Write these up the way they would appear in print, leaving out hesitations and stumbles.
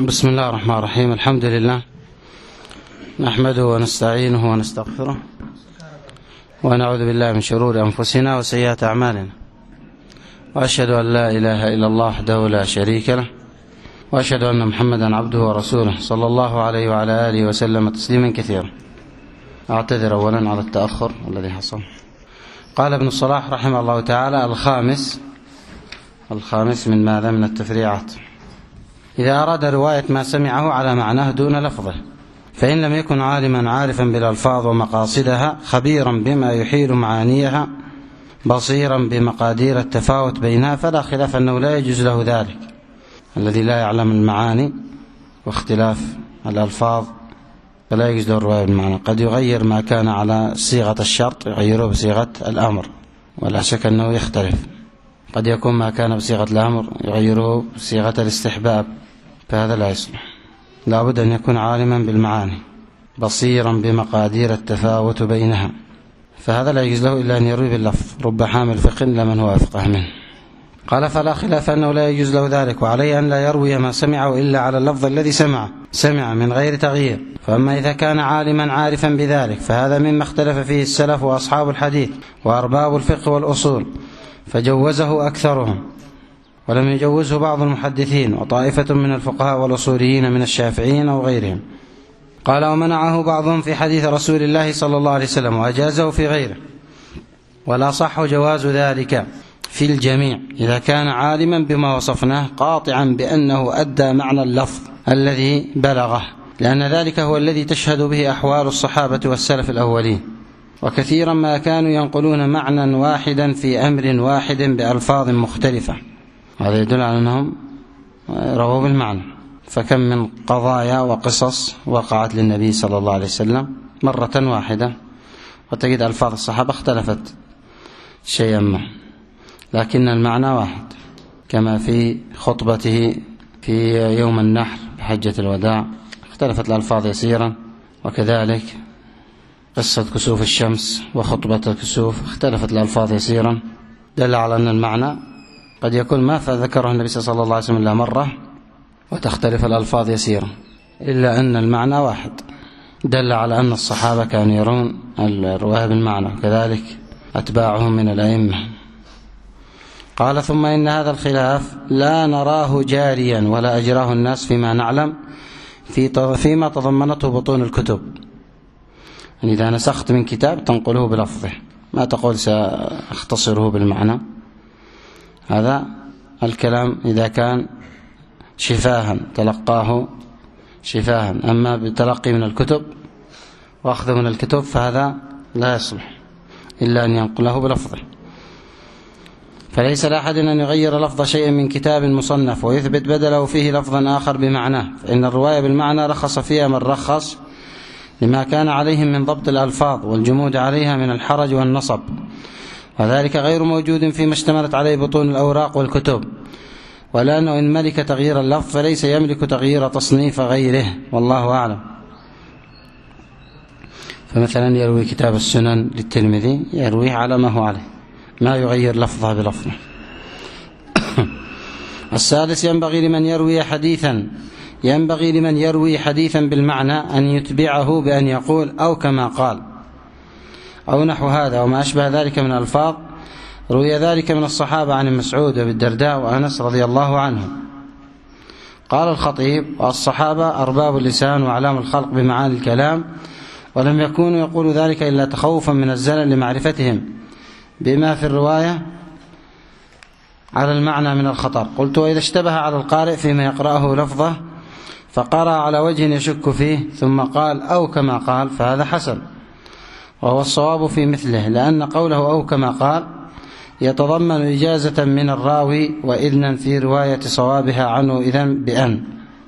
بسم الله الرحمن الرحيم. الحمد لله نحمده ونستعينه ونستغفره ونعوذ بالله من شرور أنفسنا وسيئات أعمالنا، وأشهد أن لا إله إلا الله وحده لا شريك له، وأشهد أن محمدا عبده ورسوله صلى الله عليه وعلى آله وسلم تسليما كثيرا. أعتذر أولا على التأخر الذي حصل. قال ابن الصلاح رحمه الله تعالى: الخامس من ماذا؟ من التفريعات. إذا أراد رواية ما سمعه على معناه دون لفظه، فإن لم يكن عالما عارفا بالألفاظ ومقاصدها، خبيرا بما يحيل معانيها، بصيرا بمقادير التفاوت بينها، فلا خلاف أنه لا يجوز له ذلك. الذي لا يعلم المعاني واختلاف الألفاظ فلا يجوز له الرواية بالمعنى. قد يغير ما كان على صيغة الشرط يغيره بصيغة الأمر، ولا شك أنه يختلف. قد يكون ما كان بصيغة الأمر يغيره بصيغة الاستحباب، فهذا لا يصلح. لا بد أن يكون عالما بالمعاني، بصيرا بمقادير التفاوت بينها، فهذا لا يجوز له إلا أن يروي باللفظ، رب حامل فقه لمن هو أفقه منه. قال: فلا خلاف أنه لا يجوز له ذلك، وعليه أن لا يروي ما سمعه إلا على اللفظ الذي سمع من غير تغيير. فأما إذا كان عالما عارفا بذلك فهذا مما اختلف فيه السلف وأصحاب الحديث وأرباب الفقه والأصول، فجوزه أكثرهم، ولم يجوزه بعض المحدثين وطائفة من الفقهاء والأصوليين من الشافعيين وغيرهم. قال: ومنعه بعضهم في حديث رسول الله صلى الله عليه وسلم، وأجازه في غيره، ولا صح جواز ذلك في الجميع إذا كان عالما بما وصفناه، قاطعا بأنه أدى معنى اللفظ الذي بلغه، لأن ذلك هو الذي تشهد به أحوال الصحابة والسلف الأولين، وكثيرا ما كانوا ينقلون معنى واحدا في أمر واحد بألفاظ مختلفة. هذا يدل على أنهم رووا بالمعنى. فكم من قضايا وقصص وقعت للنبي صلى الله عليه وسلم مرة واحدة، وتجد ألفاظ الصحابة اختلفت شيئا ما، لكن المعنى واحد، كما في خطبته في يوم النحر بحجة الوداع اختلفت الألفاظ يسيرا، وكذلك قصة كسوف الشمس وخطبة الكسوف اختلفت الألفاظ يسيرا، دل على أن المعنى قد يكون ما فذكره النبي صلى الله عليه وسلم إلا مرة وتختلف الألفاظ يسيرا، إلا أن المعنى واحد، دل على أن الصحابة كانوا يرون الرواية بالمعنى، وكذلك أتباعهم من الأئمة. قال: ثم إن هذا الخلاف لا نراه جاريا ولا أجراه الناس فيما نعلم فيما تضمنته بطون الكتب. يعني إذا نسخت من كتاب تنقله بلفظه، ما تقول سأختصره بالمعنى. هذا الكلام إذا كان شفاها تلقاه شفاها، أما بتلقي من الكتب وأخذ من الكتب فهذا لا يصلح إلا أن ينقله بلفظه. فليس لأحد أن يغير لفظ شيء من كتاب مصنف ويثبت بدله فيه لفظا آخر بمعناه، فإن الرواية بالمعنى رخص فيها من رخص لما كان عليهم من ضبط الألفاظ والجمود عليها من الحرج والنصب، وذلك غير موجود فيما اشتملت عليه بطون الأوراق والكتب، ولأنه إن ملك تغيير اللفظ فليس يملك تغيير تصنيف غيره، والله أعلم. فمثلا يروي كتاب السنن للترمذي يرويه على ما هو عليه، ما يغير لفظه بلفظه. السادس: ينبغي لمن يروي حديثا بالمعنى أن يتبعه بأن يقول أو كما قال أو نحو هذا وما أشبه ذلك من الألفاظ. روي ذلك من الصحابة عن مسعود وبالدرداء وأنس رضي الله عنهم. قال الخطيب: والصحابة أرباب اللسان وأعلام الخلق بمعاني الكلام، ولم يكونوا يقولوا ذلك إلا تخوفا من الزلل لمعرفتهم بما في الرواية على المعنى من الخطر. قلت: وإذا اشتبه على القارئ فيما يقرأه لفظه فقرأ على وجه يشك فيه ثم قال أو كما قال فهذا حسن، وهو الصواب في مثله، لأن قوله أو كما قال يتضمن إجازة من الراوي وإذنا في رواية صوابها عنه إذن بأن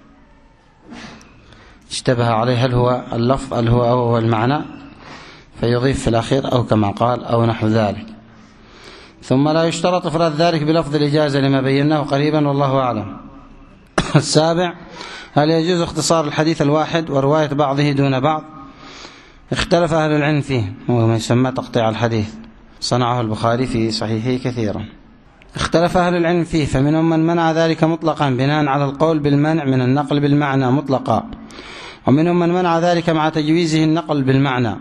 اشتبه عليه هل هو اللفظ هل هو المعنى، فيضيف في الأخير أو كما قال أو نحو ذلك. ثم لا يشترط إفراد ذلك بلفظ الإجازة لما بيناه قريبا، والله أعلم. السابع: هل يجوز اختصار الحديث الواحد ورواية بعضه دون بعض؟ اختلف أهل العلم فيه، وهو ما يسمى تقطيع الحديث، صنعه البخاري في صحيحه كثيرا. اختلف أهل العلم فيه، فمنهم من منع ذلك مطلقا بناء على القول بالمنع من النقل بالمعنى مطلقا، ومنهم من منع ذلك مع تجويزه النقل بالمعنى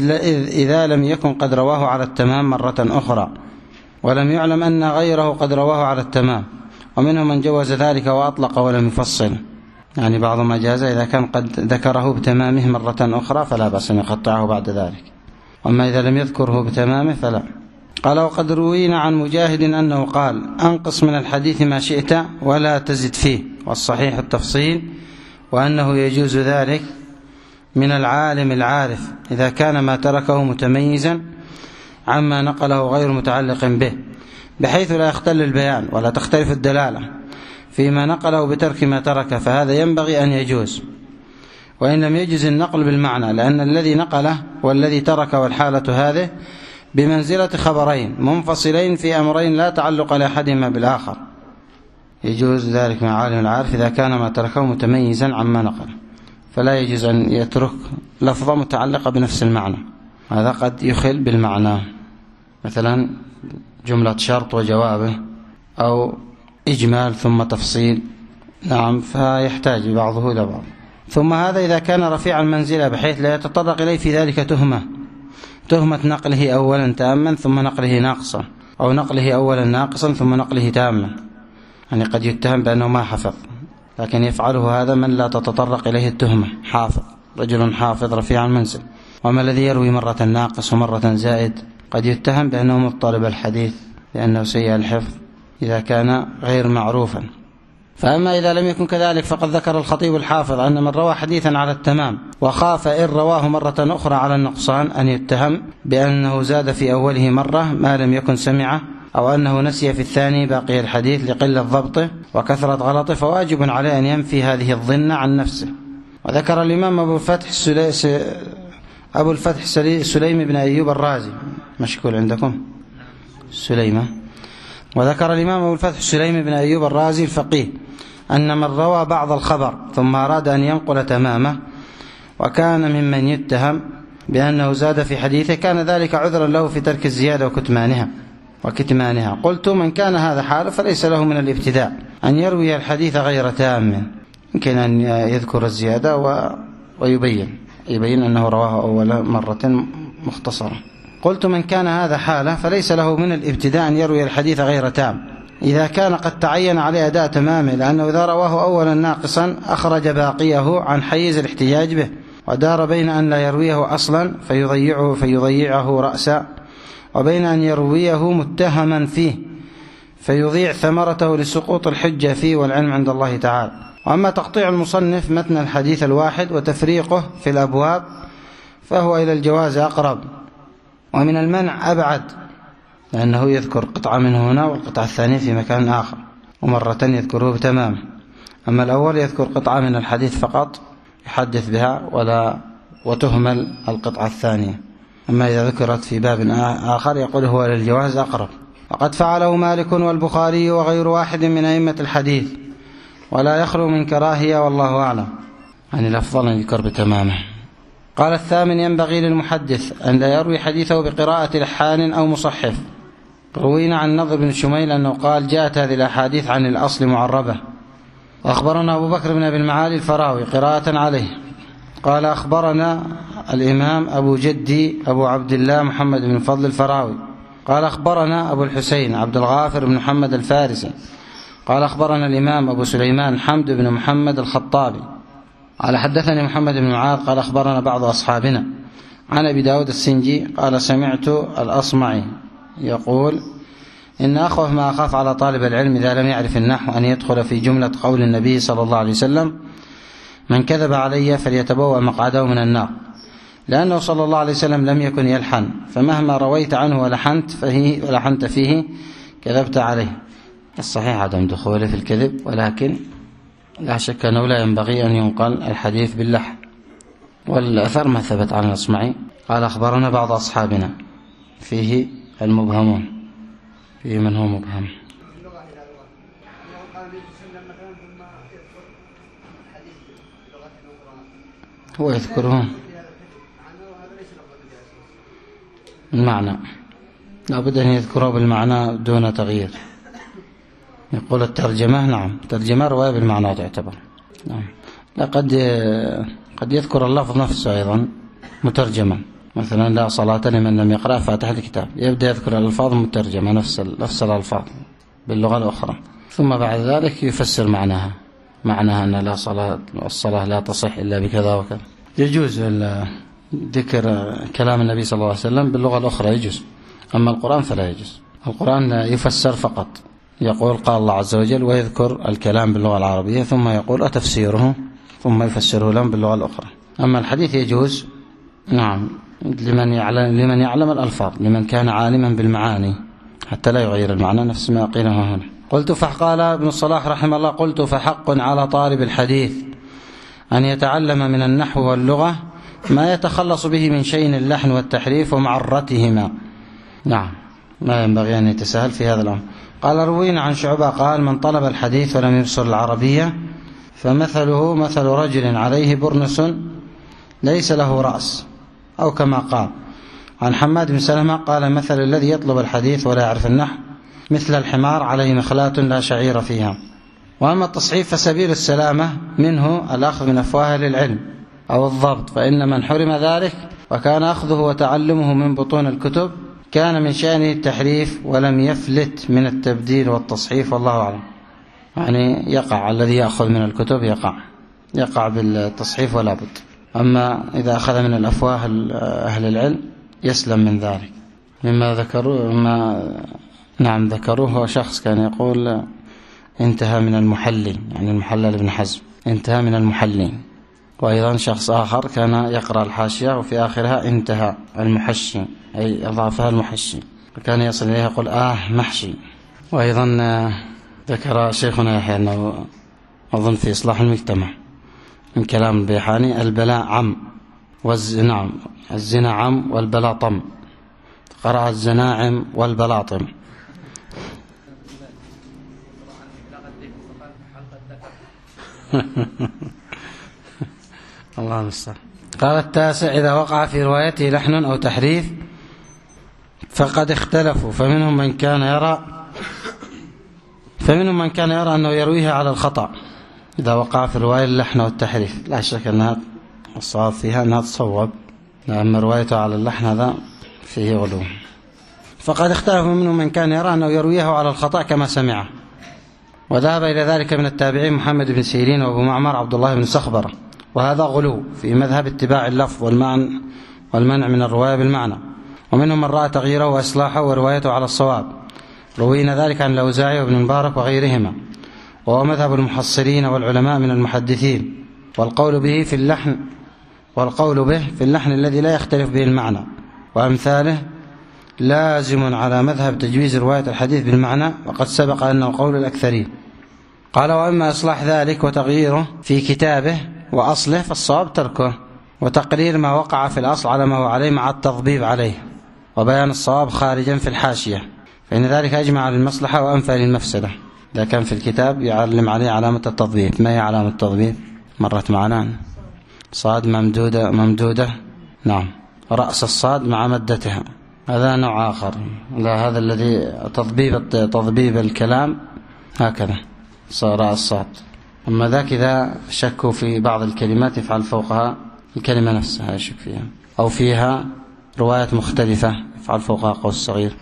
إذا لم يكن قد رواه على التمام مرة أخرى ولم يعلم أن غيره قد رواه على التمام، ومنهم من جوز ذلك وأطلق ولم يفصل، يعني بعض ما جاز إذا كان قد ذكره بتمامه مرة أخرى فلا بأس أن يقطعه بعد ذلك، وأما إذا لم يذكره بتمامه فلا. قال: وقد روينا عن مجاهد أنه قال: أنقص من الحديث ما شئت ولا تزد فيه، والصحيح التفصيل، وأنه يجوز ذلك من العالم العارف إذا كان ما تركه متميزا عما نقله غير متعلق به، بحيث لا يختل البيان ولا تختلف الدلالة فيما نقله بترك ما ترك، فهذا ينبغي أن يجوز، وإن لم يجز النقل بالمعنى، لأن الذي نقله والذي ترك والحالة هذه بمنزلة خبرين منفصلين في أمرين لا تعلق لأحدهما بالآخر. يجوز ذلك مع عالم العارف إذا كان ما تركه متميزا عما نقل، فلا يجوز أن يترك لفظة متعلقة بنفس المعنى، هذا قد يخل بالمعنى، مثلا جملة شرط وجوابه، أو إجمال ثم تفصيل، نعم، فيحتاج بعضه إلى بعض. ثم هذا إذا كان رفيع المنزلة بحيث لا يتطرق إليه في ذلك تهمة نقله أولا تاما ثم نقله ناقصا، أو نقله أولا ناقصا ثم نقله تاما، يعني قد يتهم بأنه ما حفظ، لكن يفعله هذا من لا تتطرق إليه التهمة، حافظ، رجل حافظ رفيع المنزل. وما الذي يروي مرة ناقص ومرة زائد قد يتهم بأنه مضطرب الحديث لأنه سيء الحفظ إذا كان غير معروفا. فأما إذا لم يكن كذلك فقد ذكر الخطيب الحافظ أن من روى حديثا على التمام وخاف إن رواه مرة أخرى على النقصان أن يتهم بأنه زاد في أوله مرة ما لم يكن سمعه، أو أنه نسي في الثاني باقي الحديث لقلة ضبطه وكثرة غلطه، فواجب عليه أن ينفي هذه الظن عن نفسه. وذكر الإمام أبو الفتح سليم بن أيوب الرازي، مشكول عندكم سليمة. وذكر الإمام أبو الفتح سليم بن أيوب الرازي الفقيه أن من روى بعض الخبر ثم أراد أن ينقل تمامه وكان ممن يتهم بأنه زاد في حديثه كان ذلك عذرا له في ترك الزيادة وكتمانها. قلت: من كان هذا حاله فليس له من الابتداء أن يروي الحديث غير تام، يمكن أن يذكر الزيادة ويبين أنه رواه أول مرة مختصرة. قلت: من كان هذا حاله فليس له من الابتداء أن يروي الحديث غير تام إذا كان قد تعين عليه أداء تمامه، لأنه إذا رواه أولا ناقصا أخرج باقيه عن حيز الاحتجاج به، ودار بين أن لا يرويه أصلا فيضيعه رأسا، وبين أن يرويه متهما فيه فيضيع ثمرته لسقوط الحجة فيه والعلم عند الله تعالى. وأما تقطيع المصنف متن الحديث الواحد وتفريقه في الأبواب فهو إلى الجواز أقرب، ومن المنع أبعد، لأنه يذكر قطعة منه هنا والقطعة الثانية في مكان آخر، ومرة يذكره بتمام. أما الأول يذكر قطعة من الحديث فقط يحدث بها وتهمل القطعة الثانية. أما إذا ذكرت في باب آخر يقول هو إلى الجواز أقرب. وقد فعله مالك والبخاري وغير واحد من أئمة الحديث، ولا يخلو من كراهية، والله أعلم، يعني الأفضل أن يذكر بتمامه. قال: الثامن: ينبغي للمحدث أن لا يروي حديثه بقراءة لحان أو مصحف. روينا عن نضر بن شميل أنه قال: جاءت هذه الأحاديث عن الأصل معربة. وأخبرنا أبو بكر بن أبي المعالي الفراوي قراءة عليه قال: أخبرنا الإمام أبو جدي أبو عبد الله محمد بن فضل الفراوي قال: أخبرنا أبو الحسين عبد الغافر بن محمد الفارسي قال: أخبرنا الإمام أبو سليمان حمد بن محمد الخطابي قال: حدثني محمد بن معاذ قال: أخبرنا بعض أصحابنا عن أبي داود السنجي قال: سمعت الأصمعي يقول: إن أخوف ما أخاف على طالب العلم إذا لم يعرف النحو أن يدخل في جملة قول النبي صلى الله عليه وسلم: من كذب علي فليتبوأ مقعده من النار، لأنه صلى الله عليه وسلم لم يكن يلحن، فمهما رويت عنه ولحنت فيه كذبت عليه. الصحيح عدم دخوله في الكذب، ولكن لا شك أنه لا ينبغي أن ينقل الحديث باللحن. والأثر ما ثبت عن الأصمعي قال: أخبرنا بعض أصحابنا، فيه المبهمون، فيه من هو مبهم. هو يذكرهم المعنى، لا بد أن يذكره بالمعنى دون تغيير. يقول الترجمة نعم، ترجمة رواية بالمعنى تعتبر نعم. لا قد يذكر اللفظ نفسه أيضا مترجما، مثلا لا صلاة لمن لم يقرأ فاتحة الكتاب، يبدأ يذكر الألفاظ مترجمة نفس الألفاظ باللغة الأخرى، ثم بعد ذلك يفسر معناها أن لا صلاة، الصلاة لا تصح إلا بكذا وكذا. يجوز ذكر كلام النبي صلى الله عليه وسلم باللغة الأخرى يجوز، أما القرآن فلا يجوز. القرآن يفسر فقط، يقول قال الله عز وجل ويذكر الكلام باللغة العربية ثم يقول أتفسيره ثم يفسره لهم باللغة الأخرى. أما الحديث يجوز نعم لمن يعلم الألفاظ، لمن كان عالما بالمعاني حتى لا يغير المعنى، نفس ما قيل هنا. قلت فقال ابن الصلاح رحمه الله قلت فحق على طالب الحديث أن يتعلم من النحو واللغة ما يتخلص به من شيء اللحن والتحريف ومعرتهما. نعم ما ينبغي أن يتساهل في هذا الأمر. قال روينا عن شعبة قال من طلب الحديث ولم يبصر العربية فمثله مثل رجل عليه برنس ليس له رأس، أو كما قال. عن حماد بن سلمة قال مثل الذي يطلب الحديث ولا يعرف النحو مثل الحمار عليه مخلاة لا شعير فيها. وأما التصحيف فسبيل السلامة منه الأخذ من أفواه للعلم أو الضبط، فإن من حرم ذلك وكان أخذه وتعلمه من بطون الكتب كان من شأنه التحريف ولم يفلت من التبديل والتصحيف، والله أعلم. يعني يقع الذي يأخذ من الكتب يقع بالتصحيف ولا بد، أما إذا أخذ من الأفواه أهل العلم يسلم من ذلك. مما ذكروه هو شخص كان يقول انتهى من المحلي، يعني المحلل ابن حزم انتهى من المحلين، وأيضا شخص آخر كان يقرأ الحاشية وفي آخرها انتهى المحشي، أي أضافها المحشي، وكان يصل إليها يقول محشي. وأيضا ذكر شيخنا يحيى أنه أظن في إصلاح المجتمع من كلام البيحاني البلاء عم نعم الزنا عم والبلاء طم، قرأ الزناعم والبلاطم. الله المستعان. قال التاسع إذا وقع في روايته لحن أو تحريف فقد اختلفوا، فمنهم من كان يرى أنه يرويها على الخطأ إذا وقع في رواية اللحن والتحريف، لا شك أنها الصواب فيها أنها تصوب، أما روايته على اللحن هذا فيه غلو. فقد اختلفوا منهم من كان يرى أنه يرويه على الخطأ كما سمعه، وذهب إلى ذلك من التابعين محمد بن سيرين وأبو معمر عبد الله بن صخبرة، وهذا غلو في مذهب اتباع اللفظ والمنع من الرواية بالمعنى. ومنهم من رأى تغييره وإصلاحه وروايته على الصواب، روينا ذلك عن الأوزاعي وابن المبارك وغيرهما، وهو مذهب المحصلين والعلماء من المحدثين. والقول به في اللحن الذي لا يختلف به المعنى وأمثاله لازم على مذهب تجويز رواية الحديث بالمعنى، وقد سبق أنه قول الأكثرين. قال وأما إصلاح ذلك وتغييره في كتابه وأصله فالصواب تركه وتقرير ما وقع في الأصل على ما هو عليه مع التضبيب عليه، وبيان الصواب خارجا في الحاشية، فإن ذلك أجمع للمصلحة وأنفى للمفسدة. إذا كان في الكتاب يعلم عليه علامة التضبيب. ما هي علامة التضبيب؟ مرت معنا صاد ممدودة نعم، رأس الصاد مع مدتها، هذا نوع آخر. لا، هذا الذي تضبيب الكلام هكذا صار الصاد. أما ذاك إذا شكوا في بعض الكلمات يفعل فوقها الكلمة نفسها يشك فيها، أو فيها روايات مختلفة يفعل فوقها قوس صغير.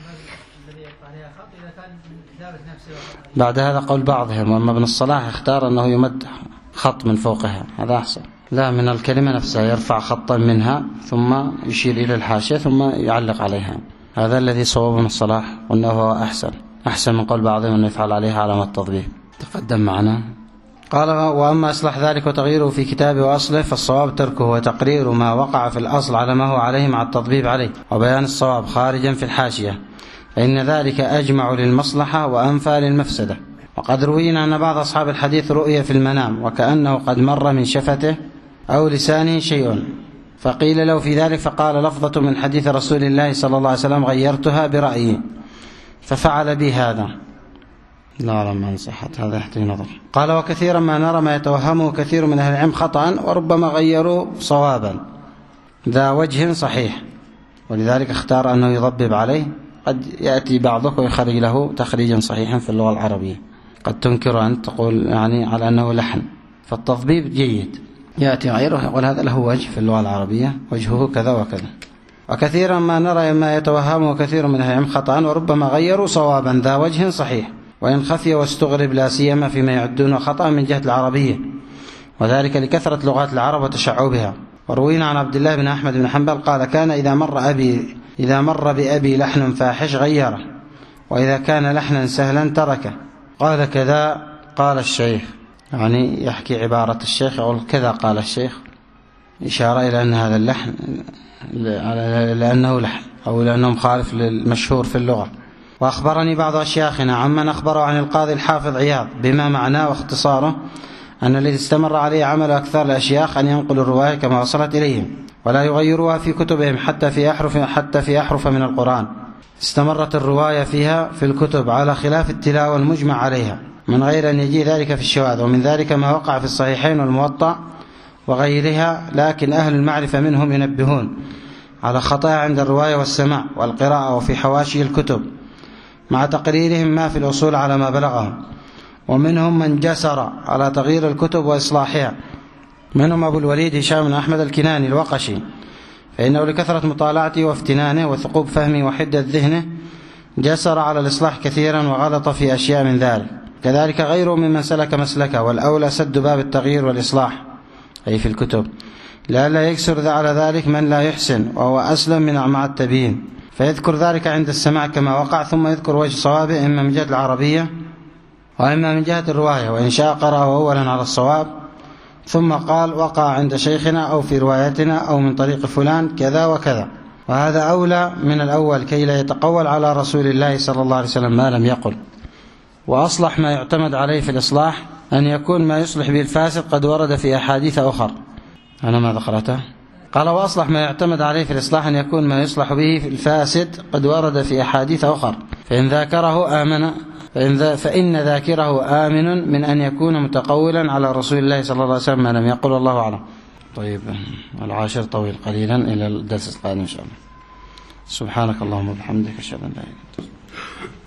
بعد هذا قول بعضهم، وأما ابن الصلاح اختار أنه يمد خط من فوقها، هذا أحسن. لا، من الكلمة نفسها يرفع خطا منها ثم يشير إلى الحاشية ثم يعلق عليها، هذا الذي صواب ابن الصلاح، وأنه هو أحسن من قول بعضهم أنه يفعل عليها علامة التضبيب. تقدم معنا. قال وأما إصلاح ذلك وتغييره في كتابه وأصله فالصواب تركه وتقرير ما وقع في الأصل على ما هو عليه مع التضبيب عليه، وبيان الصواب خارجا في الحاشية، فإن ذلك أجمع للمصلحة وأنفى للمفسدة. وقد روينا أن بعض أصحاب الحديث رؤية في المنام وكأنه قد مر من شفته أو لسانه شيء، فقيل له في ذلك فقال لفظة من حديث رسول الله صلى الله عليه وسلم غيرتها برأيي ففعل بي هذا. لا أعلم عن صحة هذا، يحتاج نظر. قال وكثيرا ما نرى ما يتوهمه كثير من أهل العلم خطأ، وربما غيروا صوابا ذا وجه صحيح، ولذلك اختار أنه يضبب عليه. قد يأتي بعضك ويخرج له تخريجا صحيحا في اللغة العربية، قد تنكر أن تقول يعني على أنه لحن، فالتطبيب جيد. يأتي غيره يقول هذا له وجه في اللغة العربية، وجهه كذا وكذا. وكثيرا ما نرى ما يتوهمه كثير من أهل العلم خطأ، وربما غيروا صوابا ذا وجه صحيح، وإن خفي واستغرب لا سيما فيما يعدونه خطأ من جهة العربية، وذلك لكثرة لغات العرب وتشعبها. وروينا عن عبد الله بن أحمد بن حنبل قال: كان إذا مر بأبي لحن فاحش غيره، وإذا كان لحنا سهلا تركه. قال كذا قال الشيخ، يعني يحكي عبارة الشيخ، يقول كذا قال الشيخ، إشارة إلى أن هذا اللحن لأنه لحن أو لأنه مخالف للمشهور في اللغة. وأخبرني بعض أشياخنا عمن أخبره عن القاضي الحافظ عياض بما معناه واختصاره أن الذي استمر عليه عمل أكثر الأشياخ أن ينقلوا الرواية كما وصلت إليهم ولا يغيروها في كتبهم حتى في أحرف من القرآن استمرت الرواية فيها في الكتب على خلاف التلاوة المجمع عليها من غير أن يجي ذلك في الشواذ. ومن ذلك ما وقع في الصحيحين والموطأ وغيرها، لكن أهل المعرفة منهم ينبهون على خطأ عند الرواية والسماع والقراءة وفي حواشي الكتب مع تقريرهم ما في الأصول على ما بلغهم. ومنهم من جسر على تغيير الكتب وإصلاحها، منهم أبو الوليد هشام بن أحمد الكناني الوقشي، فإنه لكثرة مطالعته وافتنانه وثقوب فهمه وحدة ذهنه جسر على الإصلاح كثيرا وغلط في أشياء من ذلك. كذلك غيره ممن سلك مسلكه، والأولى سد باب التغيير والإصلاح أي في الكتب، لئلا يكسر على ذلك من لا يحسن، وهو أسلم من مع التبيين، فيذكر ذلك عند السماع كما وقع، ثم يذكر وجه صوابه إما من جهة العربية وإما من جهة الرواية، وإن شاء قرأه أولا على الصواب ثم قال وقع عند شيخنا أو في روايتنا أو من طريق فلان كذا وكذا، وهذا أولى من الأول كي لا يتقول على رسول الله صلى الله عليه وسلم ما لم يقل. وأصلح ما يعتمد عليه في الإصلاح أن يكون ما يصلح به الفاسد قد ورد في أحاديث أخر. أنا ما ذكرته؟ قال وأصلح ما يعتمد عليه في الإصلاح أن يكون ما يصلح به في الفاسد قد ورد في أحاديث أخر، فإن ذاكره آمن فإن ذاكره آمن من أن يكون متقولا على رسول الله صلى الله عليه وسلم ما لم يقل، والله أعلم. طيب العاشر طويل قليلا، إلى الدرس القادم إن شاء الله. سبحانك اللهم وبحمدك، أشهد أن لا إله إلا أنت.